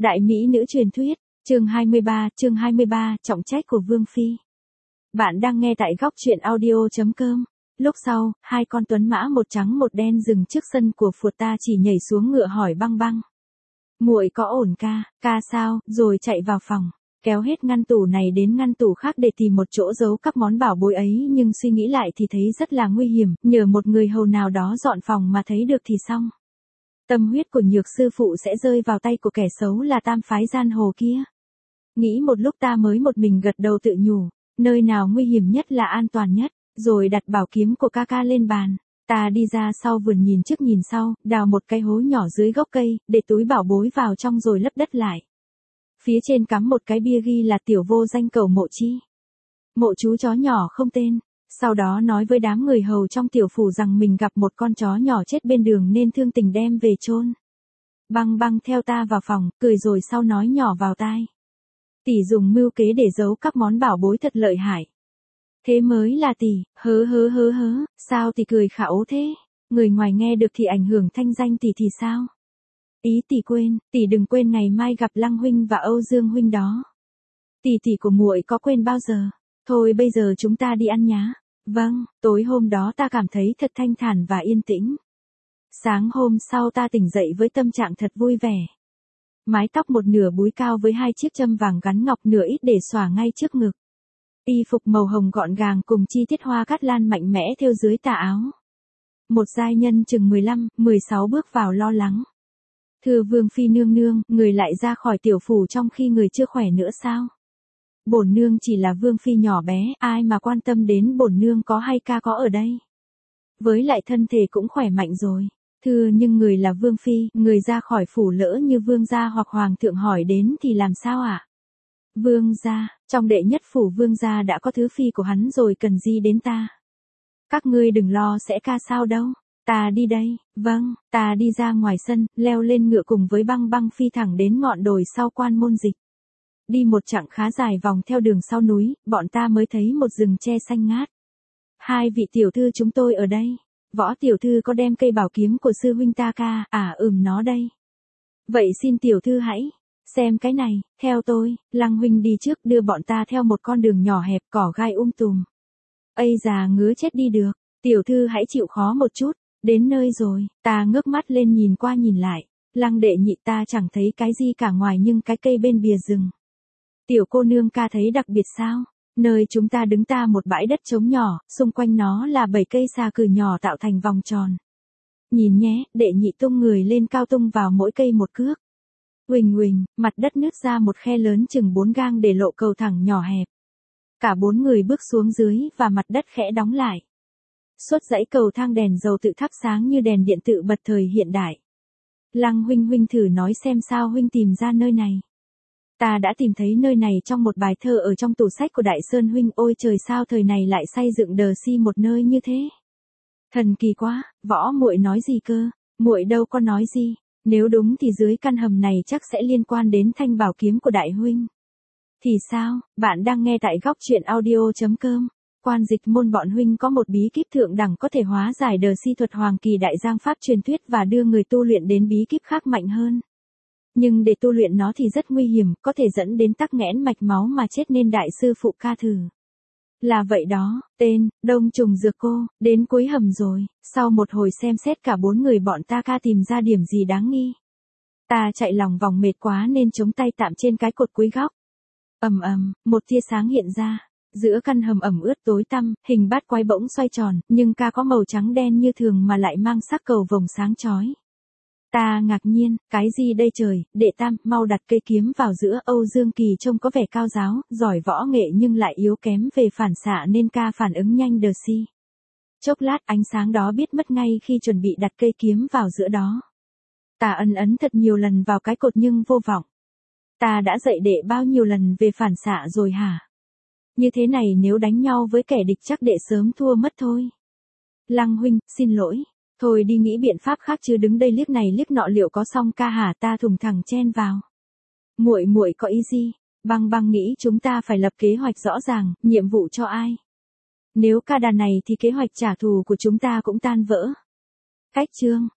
Đại mỹ nữ truyền thuyết, chương 23, trọng trách của Vương Phi. Bạn đang nghe tại góc truyện audio.com. Lúc sau, hai con tuấn mã một trắng một đen dừng trước sân của Phụt Ta chỉ nhảy xuống ngựa hỏi Băng Băng. Muội có ổn ca sao, rồi chạy vào phòng, kéo hết ngăn tủ này đến ngăn tủ khác để tìm một chỗ giấu các món bảo bối ấy, nhưng suy nghĩ lại thì thấy rất là nguy hiểm, nhờ một người hầu nào đó dọn phòng mà thấy được thì xong. Tâm huyết của Nhược sư phụ sẽ rơi vào tay của kẻ xấu là tam phái giang hồ kia. Nghĩ một lúc ta mới một mình gật đầu tự nhủ, nơi nào nguy hiểm nhất là an toàn nhất, rồi đặt bảo kiếm của ca lên bàn. Ta đi ra sau vườn nhìn trước nhìn sau, đào một cái hố nhỏ dưới gốc cây, để túi bảo bối vào trong rồi lấp đất lại. Phía trên cắm một cái bia ghi là Tiểu Vô Danh Cầu Mộ Chi. Mộ chú chó nhỏ không tên. Sau đó nói với đám người hầu trong tiểu phủ rằng mình gặp một con chó nhỏ chết bên đường nên thương tình đem về chôn. Băng Băng theo ta vào phòng, cười rồi sau nói nhỏ vào tai. Tỷ dùng mưu kế để giấu các món bảo bối thật lợi hại. Thế mới là tỷ, hớ, sao tỷ cười khảo thế? Người ngoài nghe được thì ảnh hưởng thanh danh tỷ thì sao? Ý tỷ quên, tỷ đừng quên ngày mai gặp Lăng huynh và Âu Dương huynh đó. Tỷ của muội có quên bao giờ? Thôi bây giờ chúng ta đi ăn nhá. Vâng, tối hôm đó ta cảm thấy thật thanh thản và yên tĩnh. Sáng hôm sau ta tỉnh dậy với tâm trạng thật vui vẻ. Mái tóc một nửa búi cao với hai chiếc châm vàng gắn ngọc nửa ít để xõa ngay trước ngực. Y phục màu hồng gọn gàng cùng chi tiết hoa cát lan mạnh mẽ thêu dưới tà áo. Một giai nhân chừng 15, 16 bước vào lo lắng. Thưa Vương Phi nương nương, người lại ra khỏi tiểu phủ trong khi người chưa khỏe nữa sao? Bổn nương chỉ là Vương Phi nhỏ bé, ai mà quan tâm đến bổn nương có hay ca có ở đây. Với lại thân thể cũng khỏe mạnh rồi. Thưa nhưng người là Vương Phi, người ra khỏi phủ lỡ như Vương gia hoặc Hoàng thượng hỏi đến thì làm sao ạ? Vương gia, trong đệ nhất phủ Vương gia đã có thứ phi của hắn rồi cần gì đến ta? Các ngươi đừng lo sẽ ca sao đâu. Ta đi đây, vâng, ta đi ra ngoài sân, leo lên ngựa cùng với Băng Băng phi thẳng đến ngọn đồi sau Quan Môn Dịch. Đi một chặng khá dài vòng theo đường sau núi, bọn ta mới thấy một rừng tre xanh ngát. Hai vị tiểu thư chúng tôi ở đây. Võ tiểu thư có đem cây bảo kiếm của sư huynh ta ca, nó đây. Vậy xin tiểu thư hãy xem cái này, theo tôi. Lăng huynh đi trước đưa bọn ta theo một con đường nhỏ hẹp cỏ gai tùm. Ây già ngứa chết đi được, tiểu thư hãy chịu khó một chút. Đến nơi rồi, ta ngước mắt lên nhìn qua nhìn lại. Lăng đệ nhị ta chẳng thấy cái gì cả ngoài nhưng cái cây bên bìa rừng. Tiểu cô nương ca thấy đặc biệt sao? Nơi chúng ta đứng ta một bãi đất trống nhỏ, xung quanh nó là 7 cây xà cừ nhỏ tạo thành vòng tròn. Nhìn nhé, đệ nhị tung người lên cao tung vào mỗi cây một cước. Huỳnh, mặt đất nứt ra một khe lớn chừng 4 gang để lộ cầu thẳng nhỏ hẹp. Cả 4 người bước xuống dưới và mặt đất khẽ đóng lại. Suốt dãy cầu thang đèn dầu tự thắp sáng như đèn điện tự bật thời hiện đại. Lăng huynh thử nói xem sao huynh tìm ra nơi này. Ta đã tìm thấy nơi này trong một bài thơ ở trong tủ sách của Đại Sơn huynh. Ôi trời sao thời này lại xây dựng đờ si một nơi như thế. Thần kỳ quá, võ muội nói gì cơ? Muội đâu có nói gì. Nếu đúng thì dưới căn hầm này chắc sẽ liên quan đến thanh bảo kiếm của đại huynh. Thì sao, bạn đang nghe tại góc truyện audio.com. Quan Dịch Môn bọn huynh có một bí kíp thượng đẳng có thể hóa giải đờ si thuật hoàng kỳ đại giang pháp truyền thuyết và đưa người tu luyện đến bí kíp khác mạnh hơn. Nhưng để tu luyện nó thì rất nguy hiểm, có thể dẫn đến tắc nghẽn mạch máu mà chết nên đại sư phụ ca thử. Là vậy đó, tên, Đông Trùng Dược Cô, đến cuối hầm rồi, sau một hồi xem xét cả 4 người bọn ta ca tìm ra điểm gì đáng nghi. Ta chạy lòng vòng mệt quá nên chống tay tạm trên cái cột cuối góc. Một tia sáng hiện ra. Giữa căn hầm ẩm ướt tối tăm, hình bát quái bỗng xoay tròn, nhưng ca có màu trắng đen như thường mà lại mang sắc cầu vồng sáng chói. Ta ngạc nhiên, cái gì đây trời, đệ tam, mau đặt cây kiếm vào giữa. Âu Dương Kỳ trông có vẻ cao giáo, giỏi võ nghệ nhưng lại yếu kém về phản xạ nên ca phản ứng nhanh đờ si. Chốc lát ánh sáng đó biết mất ngay khi chuẩn bị đặt cây kiếm vào giữa đó. Ta ấn thật nhiều lần vào cái cột nhưng vô vọng. Ta đã dạy đệ bao nhiêu lần về phản xạ rồi hả? Như thế này nếu đánh nhau với kẻ địch chắc đệ sớm thua mất thôi. Lăng huynh, xin lỗi. Thôi đi nghĩ biện pháp khác chứ đứng đây liếc này liếc nọ liệu có xong ca hả? Ta thùng thẳng chen vào. Muội có ý gì? Băng nghĩ chúng ta phải lập kế hoạch rõ ràng, nhiệm vụ cho ai? Nếu ca đàn này thì kế hoạch trả thù của chúng ta cũng tan vỡ. Cách chương,